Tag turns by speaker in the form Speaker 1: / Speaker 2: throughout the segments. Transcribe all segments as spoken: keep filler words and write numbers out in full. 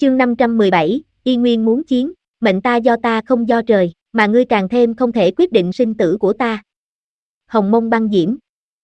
Speaker 1: Chương năm trăm mười bảy, Y Nguyên muốn chiến, mệnh ta do ta không do trời, mà ngươi càng thêm không thể quyết định sinh tử của ta. Hồng Mông Băng Diễm.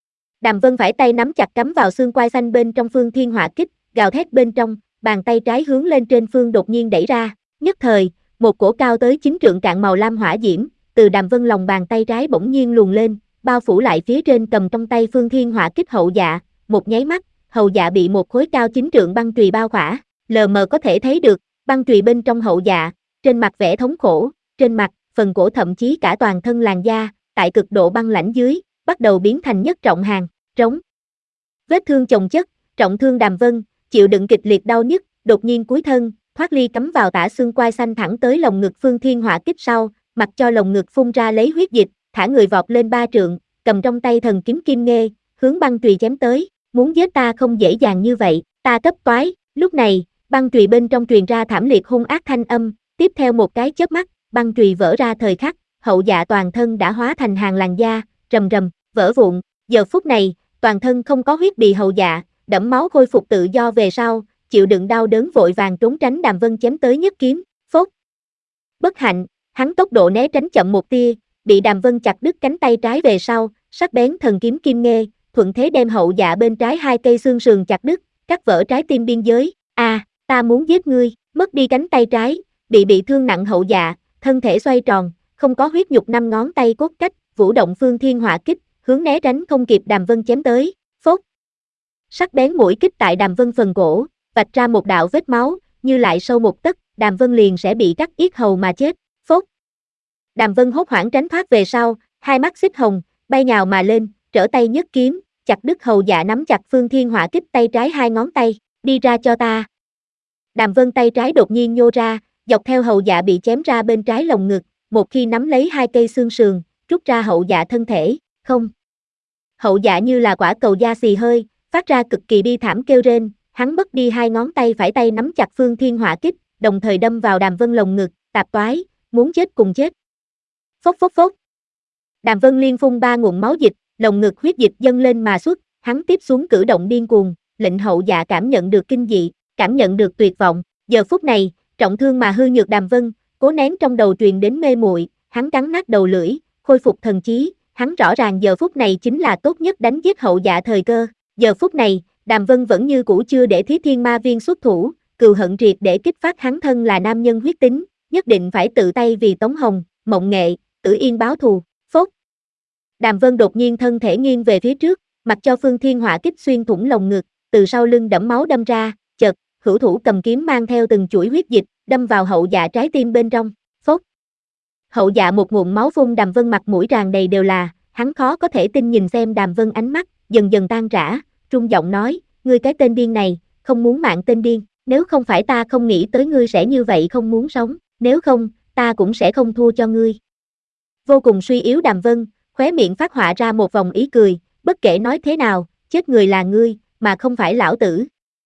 Speaker 1: Đàm Vân phải tay nắm chặt cắm vào xương quai xanh bên trong Phương Thiên Hỏa Kích, gào thét bên trong, bàn tay trái hướng lên trên phương đột nhiên đẩy ra, nhất thời, một cổ cao tới chín trượng cạn màu lam hỏa diễm, từ Đàm Vân lòng bàn tay trái bỗng nhiên luồn lên, bao phủ lại phía trên cầm trong tay Phương Thiên Hỏa Kích hậu dạ, một nháy mắt, hậu dạ bị một khối cao chín trượng băng chùy bao khỏa, lờ mờ có thể thấy được, băng chùy bên trong hậu dạ, trên mặt vẻ thống khổ, trên mặt, phần cổ thậm chí cả toàn thân làn da, tại cực độ băng lãnh dưới, bắt đầu biến thành nhất trọng hàng, trống. Vết thương chồng chất, trọng thương Đàm Vân, chịu đựng kịch liệt đau nhức, đột nhiên cúi thân, thoát ly cắm vào tả xương quai xanh thẳng tới lồng ngực Phương Thiên Hỏa Kích sau, mặc cho lồng ngực phun ra lấy huyết dịch, thả người vọt lên ba trượng, cầm trong tay thần kiếm kim nghê, hướng băng chùy chém tới, muốn giết ta không dễ dàng như vậy, ta cấp toái. Lúc này, băng chùy bên trong truyền ra thảm liệt hung ác thanh âm, tiếp theo một cái chớp mắt, băng chùy vỡ ra thời khắc, hậu dạ toàn thân đã hóa thành hàng làn da, rầm rầm, vỡ vụn, giờ phút này, toàn thân không có huyết bì hậu dạ, đẫm máu khôi phục tự do về sau, chịu đựng đau đớn vội vàng trốn tránh Đàm Vân chém tới nhất kiếm, phốt. Bất hạnh, hắn tốc độ né tránh chậm một tia, bị Đàm Vân chặt đứt cánh tay trái về sau, sắc bén thần kiếm kim nghê, thuận thế đem hậu dạ bên trái hai cây xương sườn chặt đứt, cắt vỡ trái tim biên giới. A, à, ta muốn giết ngươi, mất đi cánh tay trái, bị bị thương nặng hậu dạ, thân thể xoay tròn, không có huyết nhục năm ngón tay cốt cách, vũ động Phương Thiên Hỏa Kích, hướng né tránh không kịp Đàm Vân chém tới, phốt. Sắc bén mũi kích tại Đàm Vân phần cổ, vạch ra một đạo vết máu, như lại sâu một tấc, Đàm Vân liền sẽ bị cắt yết hầu mà chết, phốt. Đàm Vân hốt hoảng tránh thoát về sau, hai mắt xích hồng, bay nhào mà lên, trở tay nhất kiếm, chặt đứt hầu dạ nắm chặt Phương Thiên Hỏa Kích tay trái hai ngón tay, đi ra cho ta. Đàm Vân tay trái đột nhiên nhô ra, dọc theo hầu dạ bị chém ra bên trái lồng ngực, một khi nắm lấy hai cây xương sườn, rút ra hậu dạ thân thể, không. Hậu dạ như là quả cầu da xì hơi, phát ra cực kỳ bi thảm kêu rên, hắn mất đi hai ngón tay phải tay nắm chặt Phương Thiên Hỏa Kích, đồng thời đâm vào Đàm Vân lồng ngực, tạp toái, muốn chết cùng chết. Phốc phốc phốc. Đàm Vân liên phun ba nguồn máu dịch, lồng ngực huyết dịch dâng lên mà xuất, hắn tiếp xuống cử động điên cuồng, lệnh hậu dạ cảm nhận được kinh dị, cảm nhận được tuyệt vọng. Giờ phút này, trọng thương mà hư nhược Đàm Vân, cố nén trong đầu truyền đến mê muội, hắn cắn nát đầu lưỡi, khôi phục thần trí, hắn rõ ràng giờ phút này chính là tốt nhất đánh giết hậu dạ thời cơ. Giờ phút này, Đàm Vân vẫn như cũ chưa để Thí Thiên Ma Viên xuất thủ, cừu hận triệt để kích phát hắn thân là nam nhân huyết tính, nhất định phải tự tay vì Tống Hồng, Mộng Nghệ, Tử Yên báo thù, phốt. Đàm Vân đột nhiên thân thể nghiêng về phía trước, mặc cho Phương Thiên Hỏa Kích xuyên thủng lồng ngực, từ sau lưng đẫm máu đâm ra, chợt, hữu thủ cầm kiếm mang theo từng chuỗi huyết dịch, đâm vào hậu dạ trái tim bên trong, phốt. Hậu dạ một ngụm máu phun, Đàm Vân mặt mũi tràn đầy đều là, hắn khó có thể tin nhìn xem Đàm Vân ánh mắt, dần dần tan rã, trung giọng nói, ngươi cái tên điên này, không muốn mạng tên điên, nếu không phải ta không nghĩ tới ngươi sẽ như vậy không muốn sống, nếu không, ta cũng sẽ không thua cho ngươi. Vô cùng suy yếu Đàm Vân, khóe miệng phát họa ra một vòng ý cười, bất kể nói thế nào, chết người là ngươi, mà không phải lão tử.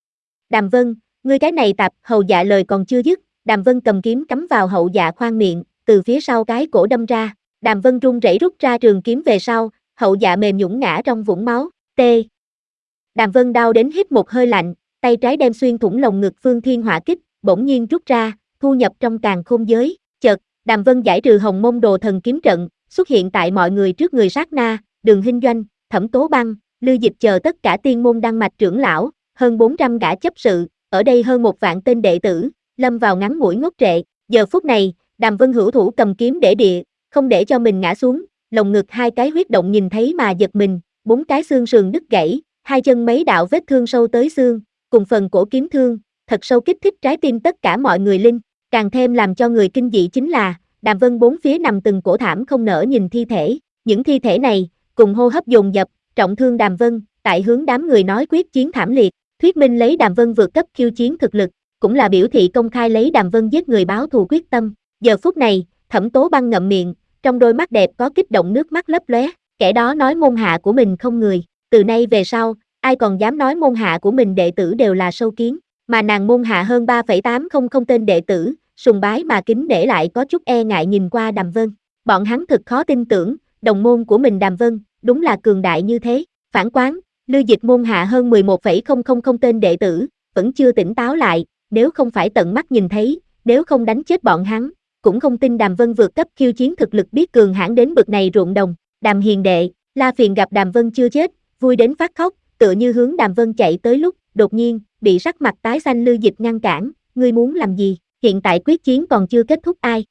Speaker 1: Đàm Vân, ngươi cái này tạp, hầu dạ lời còn chưa dứt, Đàm Vân cầm kiếm cắm vào hậu dạ khoang miệng, từ phía sau cái cổ đâm ra, Đàm Vân run rẩy rút ra trường kiếm về sau, hậu dạ mềm nhũn ngã trong vũng máu, tê. Đàm Vân đau đến hít một hơi lạnh, tay trái đem xuyên thủng lồng ngực Phương Thiên Hỏa Kích, bỗng nhiên rút ra, thu nhập trong càn khôn giới, chợt, Đàm Vân giải trừ Hồng Mông Đồ Thần Kiếm Trận, xuất hiện tại mọi người trước người sát na, Đường Hinh Doanh, Thẩm Tố Băng, Lư Dịch chờ tất cả tiên môn đăng mạch trưởng lão, hơn bốn trăm gã chấp sự, ở đây hơn một vạn tên đệ tử, lâm vào ngắn ngủi ngốc trệ. Giờ phút này, Đàm Vân hữu thủ cầm kiếm để địa, không để cho mình ngã xuống, lồng ngực hai cái huyết động nhìn thấy mà giật mình, bốn cái xương sườn đứt gãy, hai chân mấy đạo vết thương sâu tới xương, cùng phần cổ kiếm thương, thật sâu kích thích trái tim tất cả mọi người linh, càng thêm làm cho người kinh dị chính là, Đàm Vân bốn phía nằm từng cổ thảm không nỡ nhìn thi thể, những thi thể này, cùng hô hấp dồn dập, trọng thương Đàm Vân, tại hướng đám người nói quyết chiến thảm liệt, thuyết minh lấy Đàm Vân vượt cấp khiêu chiến thực lực, cũng là biểu thị công khai lấy Đàm Vân giết người báo thù quyết tâm. Giờ phút này, Thẩm Tố Băng ngậm miệng, trong đôi mắt đẹp có kích động nước mắt lấp lóe, kẻ đó nói môn hạ của mình không người, từ nay về sau, ai còn dám nói môn hạ của mình đệ tử đều là sâu kiến, mà nàng môn hạ hơn ba phẩy tám không không tên đệ tử, sùng bái mà kính nể lại có chút e ngại nhìn qua Đàm Vân, bọn hắn thực khó tin tưởng, đồng môn của mình Đàm Vân, đúng là cường đại như thế. Phản quán, Lư Dịch môn hạ hơn mười một phẩy không không không tên đệ tử, vẫn chưa tỉnh táo lại, nếu không phải tận mắt nhìn thấy, nếu không đánh chết bọn hắn, cũng không tin Đàm Vân vượt cấp khiêu chiến thực lực biết cường hãn đến bực này ruộng đồng. Đàm hiền đệ, La Phiền gặp Đàm Vân chưa chết, vui đến phát khóc, tựa như hướng Đàm Vân chạy tới lúc, đột nhiên, bị sắc mặt tái xanh Lư Dịch ngăn cản, ngươi muốn làm gì, hiện tại quyết chiến còn chưa kết thúc ai.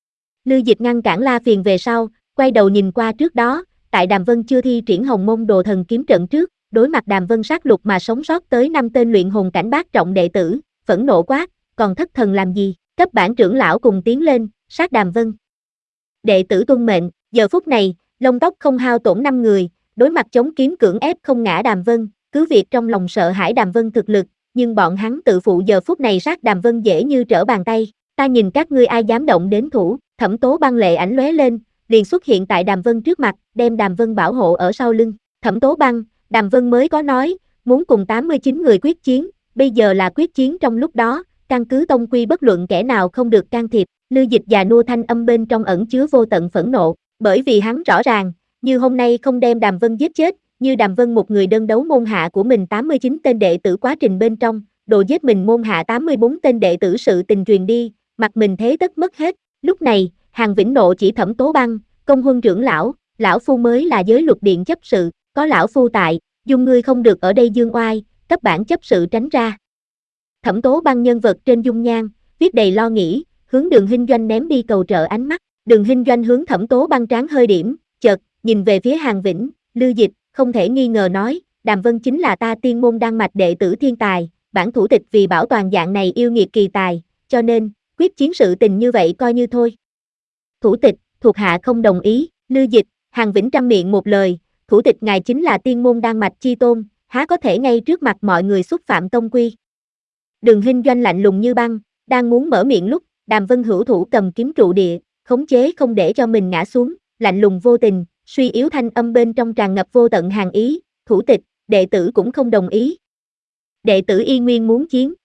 Speaker 1: Lư Dịch ngăn cản La Phiền về sau, quay đầu nhìn qua trước đó, tại Đàm Vân chưa thi triển Hồng Môn Đồ Thần kiếm trận trước, đối mặt Đàm Vân sát lục mà sống sót tới năm tên luyện hồn cảnh bát trọng đệ tử, phẫn nộ quát, còn thất thần làm gì, cấp bản trưởng lão cùng tiến lên, sát Đàm Vân. Đệ tử tuân mệnh, giờ phút này, lông tóc không hao tổn năm người, đối mặt chống kiếm cưỡng ép không ngã Đàm Vân, cứ việc trong lòng sợ hãi Đàm Vân thực lực, nhưng bọn hắn tự phụ giờ phút này sát Đàm Vân dễ như trở bàn tay, ta nhìn các ngươi ai dám động đến thủ, Thẩm Tố Băng lệ ảnh lóe lên, liền xuất hiện tại Đàm Vân trước mặt, đem Đàm Vân bảo hộ ở sau lưng, Thẩm Tố Băng, Đàm Vân mới có nói, muốn cùng tám mươi chín người quyết chiến, bây giờ là quyết chiến trong lúc đó, căn cứ tông quy bất luận kẻ nào không được can thiệp, Lư Dịch già nua thanh âm bên trong ẩn chứa vô tận phẫn nộ, bởi vì hắn rõ ràng, như hôm nay không đem Đàm Vân giết chết, như Đàm Vân một người đơn đấu môn hạ của mình tám mươi chín tên đệ tử quá trình bên trong, đồ giết mình môn hạ tám mươi bốn tên đệ tử sự tình truyền đi, mặt mình thế tất mất hết, lúc này, Hàn Vĩnh nộ chỉ Thẩm Tố Băng, công huân trưởng lão, lão phu mới là giới luật điện chấp sự, có lão phu tại, dung ngươi không được ở đây dương oai, cấp bản chấp sự tránh ra. Thẩm Tố Băng nhân vật trên dung nhan, viết đầy lo nghĩ, hướng Đường Hinh Doanh ném đi cầu trợ ánh mắt, Đường Hinh Doanh hướng Thẩm Tố Băng trán hơi điểm, chợt, nhìn về phía Hàn Vĩnh, Lư Dịch, không thể nghi ngờ nói, Đàm Vân chính là ta tiên môn đan mạch đệ tử thiên tài, bản thủ tịch vì bảo toàn dạng này yêu nghiệt kỳ tài, cho nên, quyết chiến sự tình như vậy coi như thôi. Thủ tịch, thuộc hạ không đồng ý, Lư Dịch, Hàn Vĩnh trăm miệng một lời, thủ tịch ngài chính là tiên môn đan mạch chi tôn, há có thể ngay trước mặt mọi người xúc phạm tông quy. Đường Hinh Doanh lạnh lùng như băng, đang muốn mở miệng lúc, Đàm Vân hữu thủ cầm kiếm trụ địa, khống chế không để cho mình ngã xuống, lạnh lùng vô tình, suy yếu thanh âm bên trong tràn ngập vô tận hàn ý, thủ tịch, đệ tử cũng không đồng ý. Đệ tử y nguyên muốn chiến,